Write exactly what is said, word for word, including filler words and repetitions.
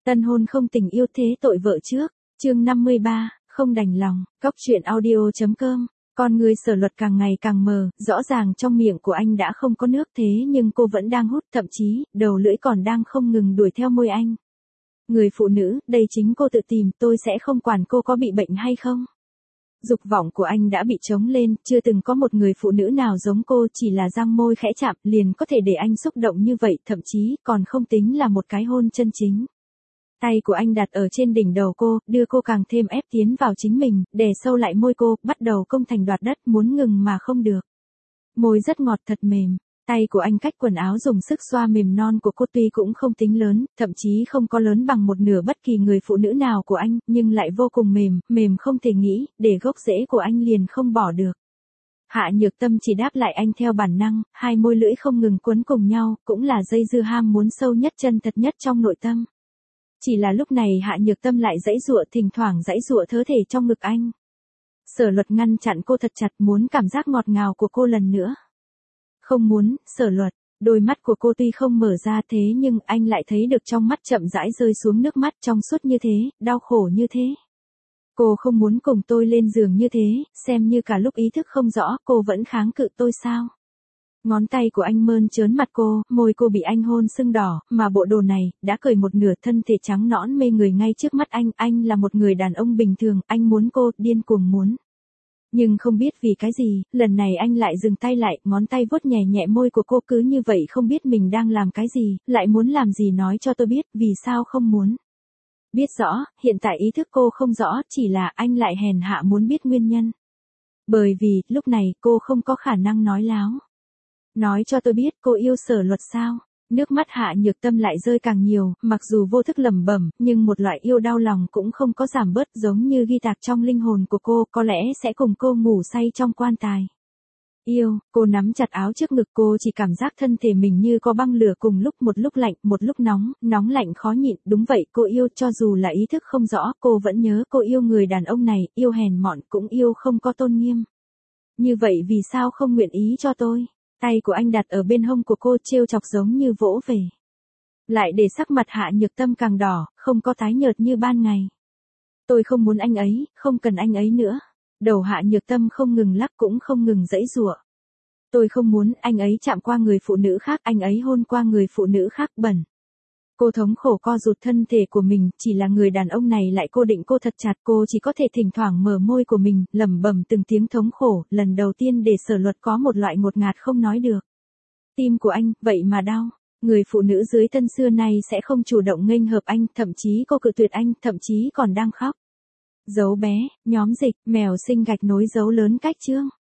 Tân hôn không tình yêu thế tội vợ trước, chương năm mươi ba, không đành lòng, Cóc truyện audio.com. Con người Sở Luật càng ngày càng mờ, rõ ràng trong miệng của anh đã không có nước thế nhưng cô vẫn đang hút, thậm chí, đầu lưỡi còn đang không ngừng đuổi theo môi anh. Người phụ nữ, đây chính cô tự tìm, tôi sẽ không quản cô có bị bệnh hay không. Dục vọng của anh đã bị trống lên, chưa từng có một người phụ nữ nào giống cô, chỉ là răng môi khẽ chạm liền có thể để anh xúc động như vậy, thậm chí còn không tính là một cái hôn chân chính. Tay của anh đặt ở trên đỉnh đầu cô, đưa cô càng thêm ép tiến vào chính mình, đè sâu lại môi cô, bắt đầu công thành đoạt đất, muốn ngừng mà không được. Môi rất ngọt thật mềm, tay của anh cách quần áo dùng sức xoa mềm non của cô tuy cũng không tính lớn, thậm chí không có lớn bằng một nửa bất kỳ người phụ nữ nào của anh, nhưng lại vô cùng mềm, mềm không thể nghĩ, để gốc rễ của anh liền không bỏ được. Hạ Nhược Tâm chỉ đáp lại anh theo bản năng, hai môi lưỡi không ngừng quấn cùng nhau, cũng là dây dưa ham muốn sâu nhất chân thật nhất trong nội tâm. Chỉ là lúc này Hạ Nhược Tâm lại giãy giụa, thỉnh thoảng giãy giụa thớ thể trong ngực anh. Sở Luật ngăn chặn cô thật chặt, muốn cảm giác ngọt ngào của cô lần nữa. Không muốn, Sở Luật, đôi mắt của cô tuy không mở ra thế nhưng anh lại thấy được trong mắt chậm rãi rơi xuống nước mắt, trong suốt như thế, đau khổ như thế. Cô không muốn cùng tôi lên giường như thế, xem như cả lúc ý thức không rõ, cô vẫn kháng cự tôi sao? Ngón tay của anh mơn trớn mặt cô, môi cô bị anh hôn sưng đỏ, mà bộ đồ này, đã cởi một nửa, thân thể trắng nõn mê người ngay trước mắt anh, anh là một người đàn ông bình thường, anh muốn cô, điên cuồng muốn. Nhưng không biết vì cái gì, lần này anh lại dừng tay lại, ngón tay vuốt nhẹ nhẹ môi của cô, cứ như vậy không biết mình đang làm cái gì, lại muốn làm gì nói cho tôi biết, vì sao không muốn. Biết rõ, hiện tại ý thức cô không rõ, chỉ là anh lại hèn hạ muốn biết nguyên nhân. Bởi vì, lúc này, cô không có khả năng nói láo. Nói cho tôi biết cô yêu Sở Luật sao? Nước mắt Hạ Nhược Tâm lại rơi càng nhiều, mặc dù vô thức lẩm bẩm, nhưng một loại yêu đau lòng cũng không có giảm bớt, giống như ghi tạc trong linh hồn của cô, có lẽ sẽ cùng cô ngủ say trong quan tài. Yêu, cô nắm chặt áo trước ngực, cô chỉ cảm giác thân thể mình như có băng lửa, cùng lúc một lúc lạnh, một lúc nóng, nóng lạnh khó nhịn, đúng vậy, cô yêu, cho dù là ý thức không rõ, cô vẫn nhớ cô yêu người đàn ông này, yêu hèn mọn, cũng yêu không có tôn nghiêm. Như vậy vì sao không nguyện ý cho tôi? Tay của anh đặt ở bên hông của cô, trêu chọc giống như vỗ về. Lại để sắc mặt Hạ Nhược Tâm càng đỏ, không có tái nhợt như ban ngày. Tôi không muốn anh ấy, không cần anh ấy nữa. Đầu Hạ Nhược Tâm không ngừng lắc, cũng không ngừng giãy giụa. Tôi không muốn anh ấy chạm qua người phụ nữ khác, anh ấy hôn qua người phụ nữ khác, bẩn. Cô thống khổ co rụt thân thể của mình, chỉ là người đàn ông này lại cô định cô thật chặt, cô chỉ có thể thỉnh thoảng mở môi của mình, lẩm bẩm từng tiếng thống khổ, lần đầu tiên để Sở Luật có một loại ngột ngạt không nói được. Tim của anh, vậy mà đau. Người phụ nữ dưới thân xưa nay sẽ không chủ động nghênh hợp anh, thậm chí cô cự tuyệt anh, thậm chí còn đang khóc. Dấu bé, nhóm dịch, mèo sinh gạch nối dấu lớn cách chương.